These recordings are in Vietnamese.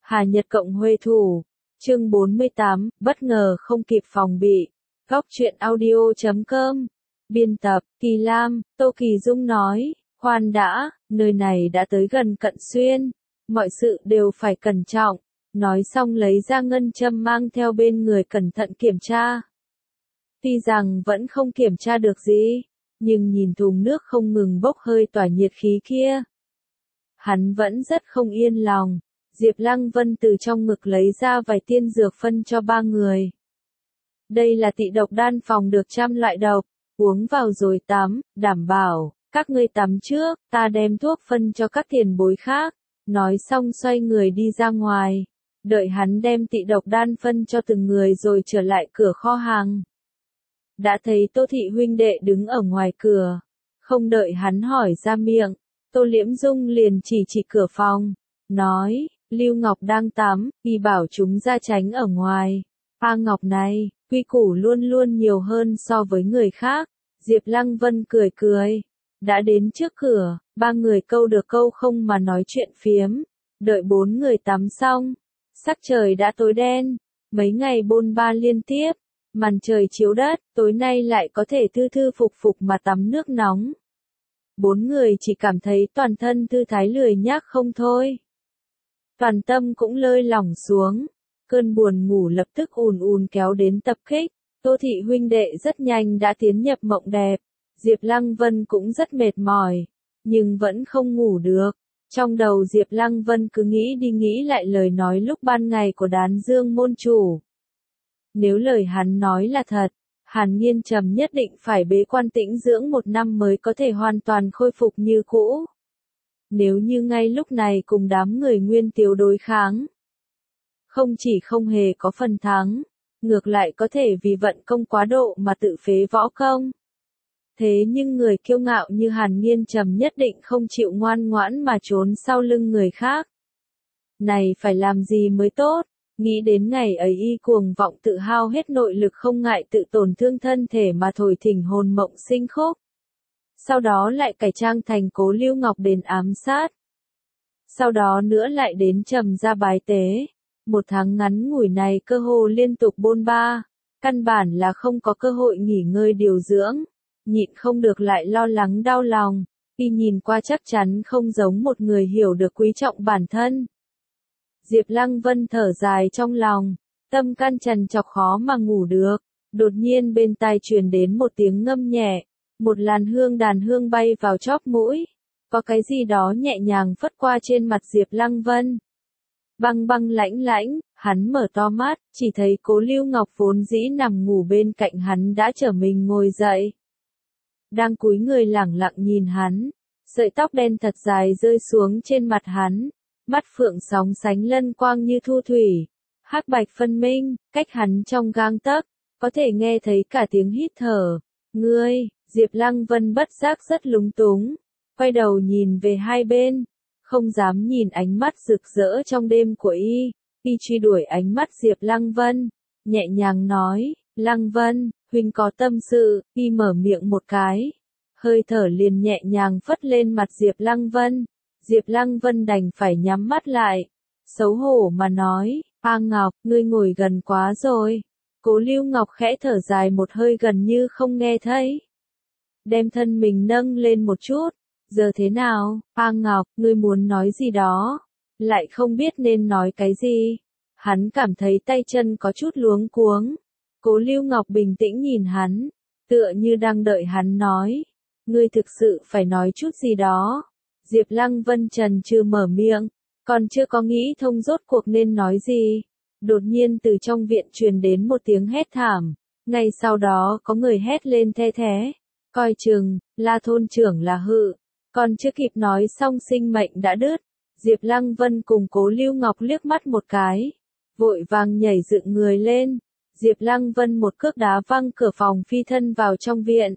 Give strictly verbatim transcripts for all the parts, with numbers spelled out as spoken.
Hà Nhật Cộng Huê Thủ, chương bốn mươi tám, bất ngờ không kịp phòng bị. Góc truyện audio chấm com. Biên tập, Kỳ Lam, Tô Kỳ Dung nói, khoan đã, nơi này đã tới gần Cận Xuyên, mọi sự đều phải cẩn trọng. Nói xong lấy ra ngân châm mang theo bên người cẩn thận kiểm tra. Tuy rằng vẫn không kiểm tra được gì, nhưng nhìn thùng nước không ngừng bốc hơi tỏa nhiệt khí kia, hắn vẫn rất không yên lòng. Diệp Lăng Vân từ trong ngực lấy ra vài tiên dược phân cho ba người. Đây là tị độc đan phòng được trăm loại độc, uống vào rồi tắm, đảm bảo, các ngươi tắm trước, ta đem thuốc phân cho các tiền bối khác. Nói xong xoay người đi ra ngoài, đợi hắn đem tị độc đan phân cho từng người rồi trở lại cửa kho hàng. Đã thấy Tô Thị huynh đệ đứng ở ngoài cửa, không đợi hắn hỏi ra miệng, Tô Liễm Dung liền chỉ chỉ cửa phòng, nói, Lưu Ngọc đang tắm, y bảo chúng ra tránh ở ngoài. A Ngọc này, quy củ luôn luôn nhiều hơn so với người khác. Diệp Lăng Vân cười cười, đã đến trước cửa, ba người câu được câu không mà nói chuyện phiếm, đợi bốn người tắm xong, sắc trời đã tối đen, mấy ngày bôn ba liên tiếp, màn trời chiếu đất, tối nay lại có thể thư thư phục phục mà tắm nước nóng. Bốn người chỉ cảm thấy toàn thân thư thái lười nhác không thôi. Toàn tâm cũng lơi lỏng xuống, cơn buồn ngủ lập tức ùn ùn kéo đến tập kích. Tô Thị huynh đệ rất nhanh đã tiến nhập mộng đẹp, Diệp Lăng Vân cũng rất mệt mỏi, nhưng vẫn không ngủ được. Trong đầu Diệp Lăng Vân cứ nghĩ đi nghĩ lại lời nói lúc ban ngày của Đán Dương môn chủ. Nếu lời hắn nói là thật, Hàn Nghiên Trầm nhất định phải bế quan tĩnh dưỡng một năm mới có thể hoàn toàn khôi phục như cũ. Nếu như ngay lúc này cùng đám người Nguyên Tiếu đối kháng, không chỉ không hề có phần thắng, ngược lại có thể vì vận công quá độ mà tự phế võ công. Thế nhưng người kiêu ngạo như Hàn Nghiên Trầm nhất định không chịu ngoan ngoãn mà trốn sau lưng người khác. Này phải làm gì mới tốt? Nghĩ đến ngày ấy y cuồng vọng tự hao hết nội lực không ngại tự tổn thương thân thể mà thổi thỉnh hồn mộng sinh khúc. Sau đó lại cải trang thành Cố Lưu Ngọc đến ám sát. Sau đó nữa lại đến Trầm gia bái tế. Một tháng ngắn ngủi này cơ hồ liên tục bôn ba, căn bản là không có cơ hội nghỉ ngơi điều dưỡng, nhịn không được lại lo lắng đau lòng, y nhìn qua chắc chắn không giống một người hiểu được quý trọng bản thân. Diệp Lăng Vân thở dài trong lòng, tâm can trằn trọc khó mà ngủ được, đột nhiên bên tai truyền đến một tiếng ngâm nhẹ, một làn hương đàn hương bay vào chóp mũi, có cái gì đó nhẹ nhàng phất qua trên mặt Diệp Lăng Vân. Băng băng lãnh lãnh, hắn mở to mắt, chỉ thấy Cố Lưu Ngọc vốn dĩ nằm ngủ bên cạnh hắn đã trở mình ngồi dậy. Đang cúi người lẳng lặng nhìn hắn, sợi tóc đen thật dài rơi xuống trên mặt hắn, mắt phượng sóng sánh lân quang như thu thủy, hắc bạch phân minh, cách hắn trong gang tấc, có thể nghe thấy cả tiếng hít thở. Ngươi, Diệp Lăng Vân bất giác rất lúng túng, quay đầu nhìn về hai bên. Không dám nhìn ánh mắt rực rỡ trong đêm của y, y truy đuổi ánh mắt Diệp Lăng Vân, nhẹ nhàng nói, Lăng Vân, huynh có tâm sự, y mở miệng một cái, hơi thở liền nhẹ nhàng phất lên mặt Diệp Lăng Vân, Diệp Lăng Vân đành phải nhắm mắt lại, xấu hổ mà nói, A Ngọc, ngươi ngồi gần quá rồi. Cố Lưu Ngọc khẽ thở dài một hơi gần như không nghe thấy, đem thân mình nâng lên một chút. Giờ thế nào, A Ngọc, ngươi muốn nói gì đó, lại không biết nên nói cái gì. Hắn cảm thấy tay chân có chút luống cuống. Cố Lưu Ngọc bình tĩnh nhìn hắn, tựa như đang đợi hắn nói. Ngươi thực sự phải nói chút gì đó. Diệp Lăng Vân trần trừ mở miệng, còn chưa có nghĩ thông rốt cuộc nên nói gì. Đột nhiên từ trong viện truyền đến một tiếng hét thảm, ngay sau đó có người hét lên the thé. Coi chừng, La thôn trưởng là Hự. Còn chưa kịp nói xong sinh mệnh đã đứt, Diệp Lăng Vân cùng Cố Lưu Ngọc liếc mắt một cái, vội vàng nhảy dựng người lên, Diệp Lăng Vân một cước đá văng cửa phòng phi thân vào trong viện.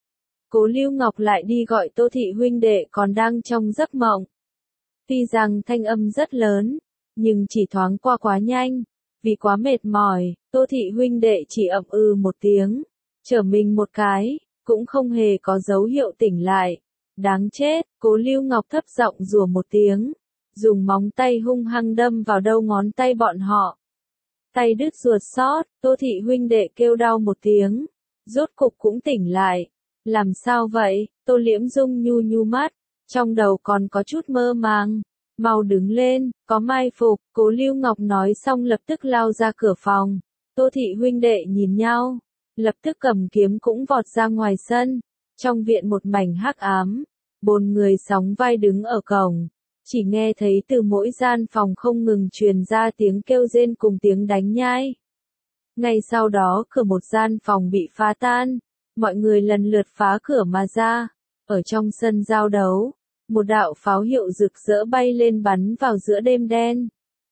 Cố Lưu Ngọc lại đi gọi Tô Thị huynh đệ còn đang trong giấc mộng. Tuy rằng thanh âm rất lớn, nhưng chỉ thoáng qua quá nhanh, vì quá mệt mỏi, Tô Thị huynh đệ chỉ ậm ừ một tiếng, trở mình một cái, cũng không hề có dấu hiệu tỉnh lại. Đáng chết, Cố Lưu Ngọc thấp giọng rủa một tiếng, dùng móng tay hung hăng đâm vào đầu ngón tay bọn họ. Tay đứt ruột xót, Tô Thị huynh đệ kêu đau một tiếng, rốt cục cũng tỉnh lại. Làm sao vậy? Tô Liễm Dung nhu nhu mắt, trong đầu còn có chút mơ màng. Mau đứng lên, có mai phục, Cố Lưu Ngọc nói xong lập tức lao ra cửa phòng. Tô Thị huynh đệ nhìn nhau, lập tức cầm kiếm cũng vọt ra ngoài sân. Trong viện một mảnh hắc ám, bốn người sóng vai đứng ở cổng, chỉ nghe thấy từ mỗi gian phòng không ngừng truyền ra tiếng kêu rên cùng tiếng đánh nhai. Ngay sau đó cửa một gian phòng bị phá tan, mọi người lần lượt phá cửa mà ra. Ở trong sân giao đấu, một đạo pháo hiệu rực rỡ bay lên bắn vào giữa đêm đen.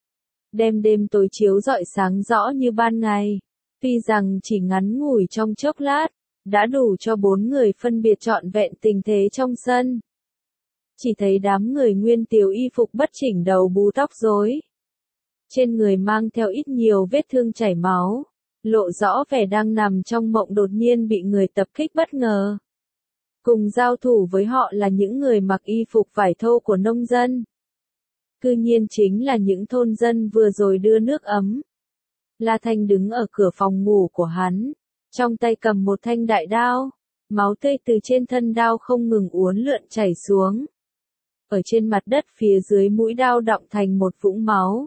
Đêm đêm tối chiếu rọi sáng rõ như ban ngày, tuy rằng chỉ ngắn ngủi trong chốc lát, đã đủ cho bốn người phân biệt trọn vẹn tình thế trong sân. Chỉ thấy đám người nguyên tiểu y phục bất chỉnh, đầu bù tóc rối, trên người mang theo ít nhiều vết thương chảy máu, lộ rõ vẻ đang nằm trong mộng đột nhiên bị người tập kích bất ngờ. Cùng giao thủ với họ là những người mặc y phục vải thô của nông dân. Cư nhiên chính là những thôn dân vừa rồi đưa nước ấm. La Thanh đứng ở cửa phòng ngủ của hắn, trong tay cầm một thanh đại đao, máu tươi từ trên thân đao không ngừng uốn lượn chảy xuống. Ở trên mặt đất phía dưới mũi đao đọng thành một vũng máu.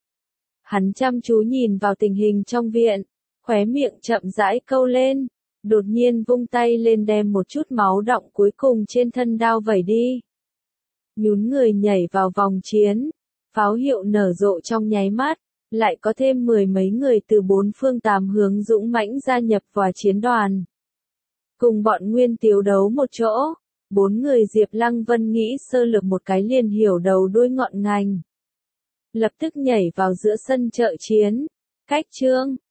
Hắn chăm chú nhìn vào tình hình trong viện, khóe miệng chậm rãi câu lên, đột nhiên vung tay lên đem một chút máu đọng cuối cùng trên thân đao vẩy đi. Nhún người nhảy vào vòng chiến, pháo hiệu nở rộ trong nháy mắt, lại có thêm mười mấy người từ bốn phương tám hướng dũng mãnh gia nhập vào chiến đoàn. Cùng bọn Nguyên Tiếu đấu một chỗ, bốn người Diệp Lăng Vân nghĩ sơ lược một cái liền hiểu đầu đuôi ngọn ngành. Lập tức nhảy vào giữa sân trợ chiến. Cách chương